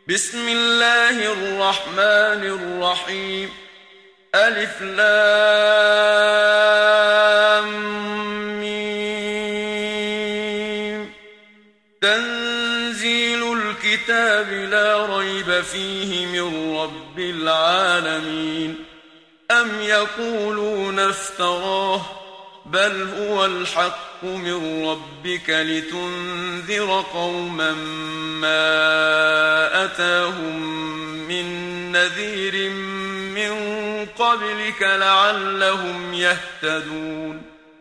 بسم الله الرحمن الرحيم. ألف لام ميم. تنزيل الكتاب لا ريب فيه من رب العالمين. أم يقولون افتراه بل هو الحق من ربك لتنذر قوما ما أتاهم من نذير من قبلك لعلهم يهتدون.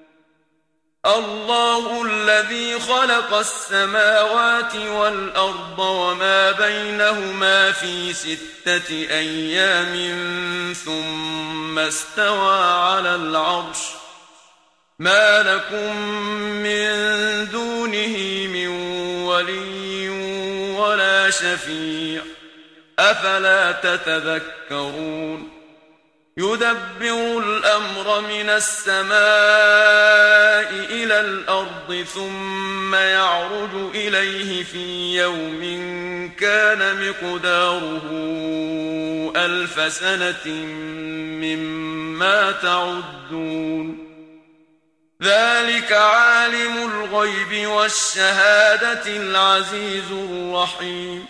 الله الذي خلق السماوات والأرض وما بينهما في 6 أيام ثم استوى على العرش. ما لكم من دونه من ولي ولا شفيع أفلا تتذكرون. يدبر الأمر من السماء إلى الأرض ثم يعرج إليه في يوم كان مقداره 1000 سنة مما تعدون. ذلك عالم الغيب والشهادة العزيز الرحيم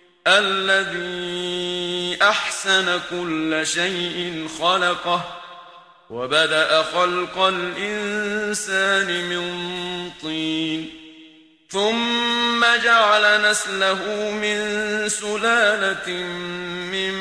الذي أحسن كل شيء خلقه وبدأ خلق الإنسان من طين ثم جعل نسله من سلالة من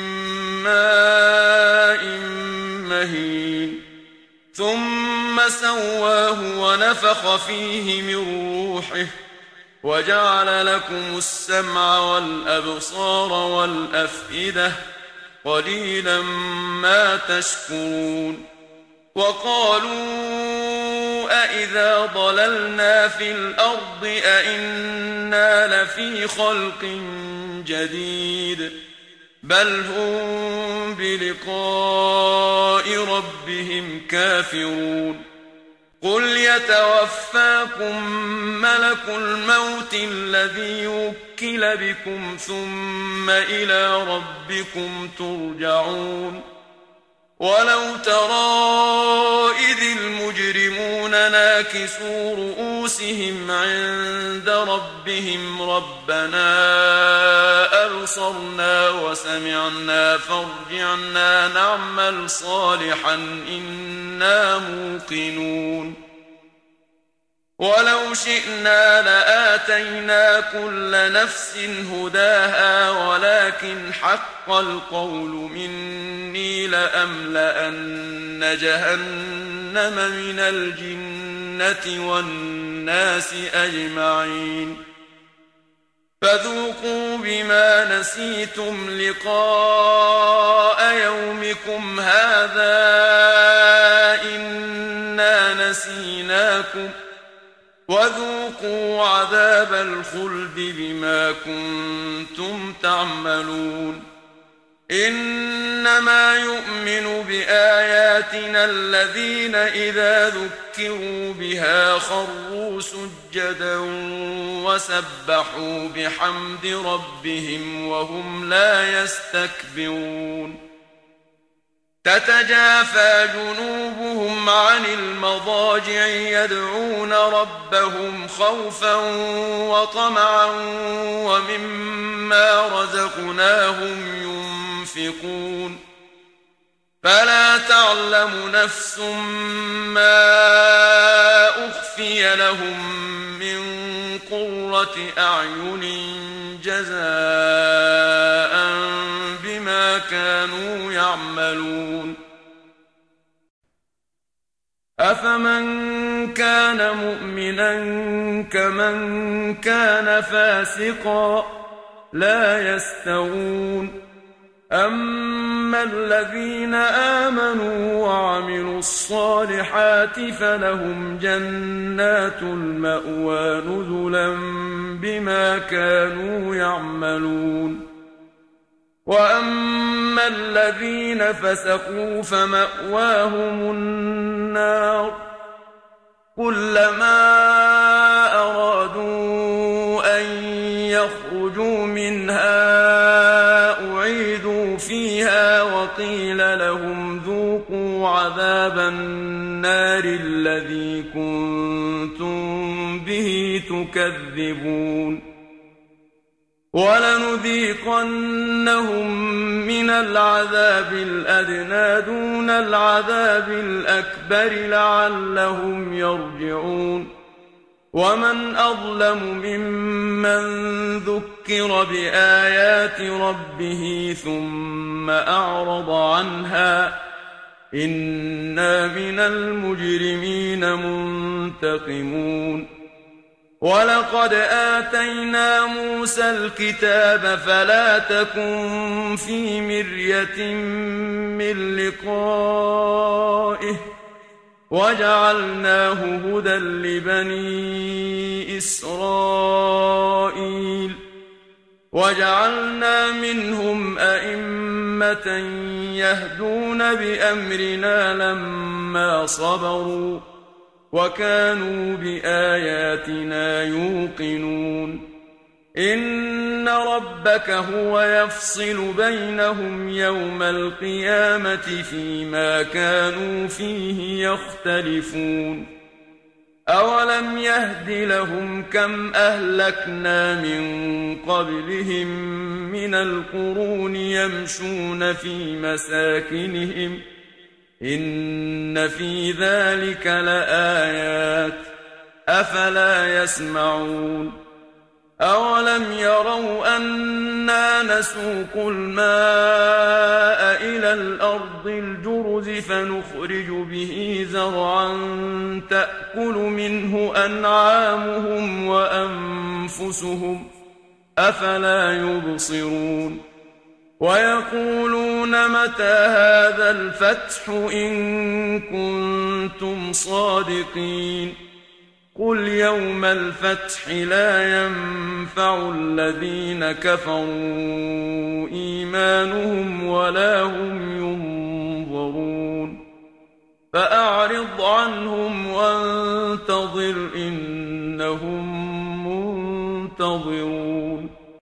ماء مهين ثم سواه ونفخ فيه من روحه وجعل لكم السمع والأبصار والأفئدة قليلا ما تشكرون. وقالوا أإذا ضللنا في الأرض أإنا لفي خلق جديد بل هم بلقاء ربهم كافرون. قل يتوفاكم ملك الموت الذي وكل بكم ثم إلى ربكم ترجعون. ولو ترى إذ المجرمون ناكسوا رؤوسهم عند ربهم ربنا أبصرنا وسمعنا فارجعنا نعمل صالحا إنا موقنون. ولو شئنا لآتينا كل نفس هداها ولكن حق القول مني لأملأن جهنم من الجنة والناس أجمعين. فذوقوا بما نسيتم لقاء يومكم هذا إنا نسيناكم وذوقوا عذاب الخلد بما كنتم تعملون. إنما يؤمن بآياتنا الذين إذا ذكروا بها خروا سجدا وسبحوا بحمد ربهم وهم لا يستكبرون. تتجافى جنوبهم عن المضاجع يدعون ربهم خوفا وطمعا ومما رزقناهم ينفقون. فلا تعلم نفس ما أخفي لهم من قرة أعين جزاء بما كانوا يعملون. أفمن كان مؤمنا كمن كان فاسقا لا يستوون. أما الذين آمنوا وعملوا الصالحات فلهم جنات المأوى نزلا بما كانوا يعملون. وأما الذين فسقوا فمأواهم النار كلما أرادوا أن يخرجوا منها عذاب النار الذي كنتم به تكذبون ولنذيقنهم من العذاب الأدنى دون العذاب الأكبر لعلهم يرجعون ومن أظلم ممن ذكر بآيات ربه ثم أعرض عنها إنا من المجرمين منتقمون ولقد آتينا موسى الكتاب فلا تكن في مرية من لقائه وجعلناه هدى لبني إسرائيل وجعلنا منهم أئمة يهدون بأمرنا لما صبروا وكانوا بآياتنا يوقنون إن ربك هو يفصل بينهم يوم القيامة فيما كانوا فيه يختلفون أولم يهد لهم كم أهلكنا من قبلهم من القرون يمشون في مساكنهم إن في ذلك لآيات أفلا يسمعون أولم يروا أنا نسوق الماء إلى الأرض الجرز فنخرج به زرعا تأكل منه أنعامهم وأنفسهم أفلا يبصرون ويقولون متى هذا الفتح إن كنتم صادقين قل يوم الفتح لا ينفع الذين كفروا إيمانهم ولا هم ينظرون فأعرض عنهم وانتظر إن